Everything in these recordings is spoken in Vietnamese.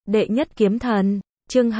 Đệ nhất kiếm thần, chương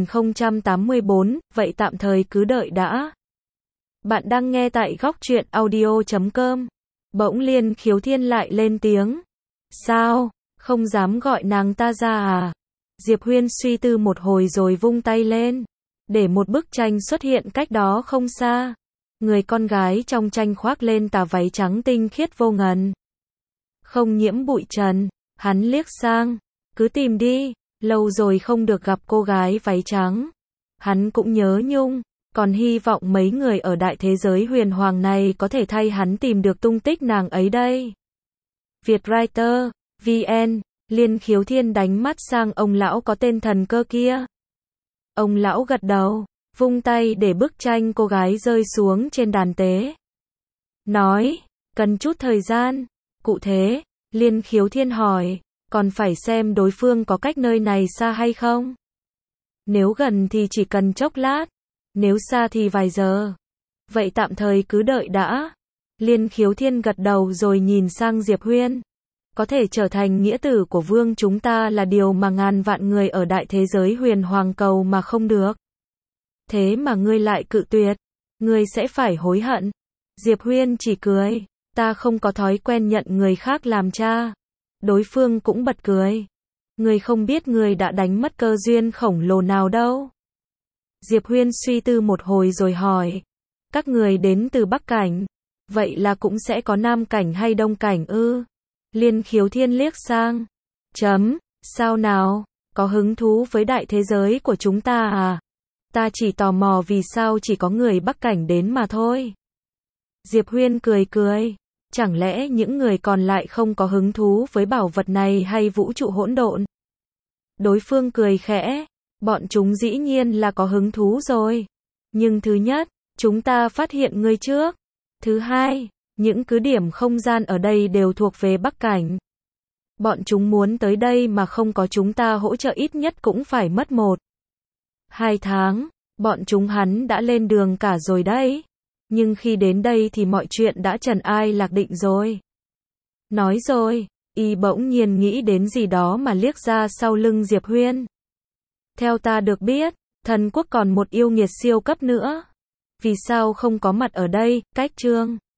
2084, vậy tạm thời cứ đợi đã. Bạn đang nghe tại góc truyện audio.com. Bỗng Liên Khiếu Thiên lại lên tiếng. Sao, không dám gọi nàng ta ra à? Diệp Huyên suy tư một hồi rồi vung tay lên, để một bức tranh xuất hiện cách đó không xa. Người con gái trong tranh khoác lên tà váy trắng tinh khiết vô ngần, không nhiễm bụi trần. Hắn liếc sang, cứ tìm đi, lâu rồi không được gặp cô gái váy trắng. Hắn cũng nhớ nhung, còn hy vọng mấy người ở đại thế giới huyền hoàng này có thể thay hắn tìm được tung tích nàng ấy đây. Vietwriter, VN, Liên Khiếu Thiên đánh mắt sang ông lão có tên thần cơ kia. Ông lão gật đầu, vung tay để bức tranh cô gái rơi xuống trên đàn tế. Nói, cần chút thời gian. Cụ thể, Liên Khiếu Thiên hỏi, còn phải xem đối phương có cách nơi này xa hay không. Nếu gần thì chỉ cần chốc lát, nếu xa thì vài giờ. Vậy tạm thời cứ đợi đã. Liên Khiếu Thiên gật đầu rồi nhìn sang Diệp Huyên. Có thể trở thành nghĩa tử của vương chúng ta là điều mà ngàn vạn người ở đại thế giới huyền hoàng cầu mà không được. Thế mà ngươi lại cự tuyệt, ngươi sẽ phải hối hận. Diệp Huyên chỉ cười, ta không có thói quen nhận người khác làm cha. Đối phương cũng bật cười. Ngươi không biết ngươi đã đánh mất cơ duyên khổng lồ nào đâu. Diệp Huyên suy tư một hồi rồi hỏi, các người đến từ Bắc Cảnh, vậy là cũng sẽ có Nam Cảnh hay Đông Cảnh ư? Liên Khiếu Thiên liếc sang, sao nào, có hứng thú với đại thế giới của chúng ta à? Ta chỉ tò mò vì sao chỉ có người Bắc Cảnh đến mà thôi. Diệp Huyên cười cười, chẳng lẽ những người còn lại không có hứng thú với bảo vật này hay vũ trụ hỗn độn? Đối phương cười khẽ, bọn chúng dĩ nhiên là có hứng thú rồi. Nhưng thứ nhất, chúng ta phát hiện ngươi trước. Thứ hai, những cứ điểm không gian ở đây đều thuộc về Bắc Cảnh. Bọn chúng muốn tới đây mà không có chúng ta hỗ trợ ít nhất cũng phải mất 1-2 tháng. Bọn chúng hắn đã lên đường cả rồi đấy. Nhưng khi đến đây thì mọi chuyện đã trần ai lạc định rồi. Nói rồi, y bỗng nhiên nghĩ đến gì đó mà liếc ra sau lưng Diệp Huyên. Theo ta được biết, thần quốc còn một yêu nghiệt siêu cấp nữa. Vì sao không có mặt ở đây? Cách chương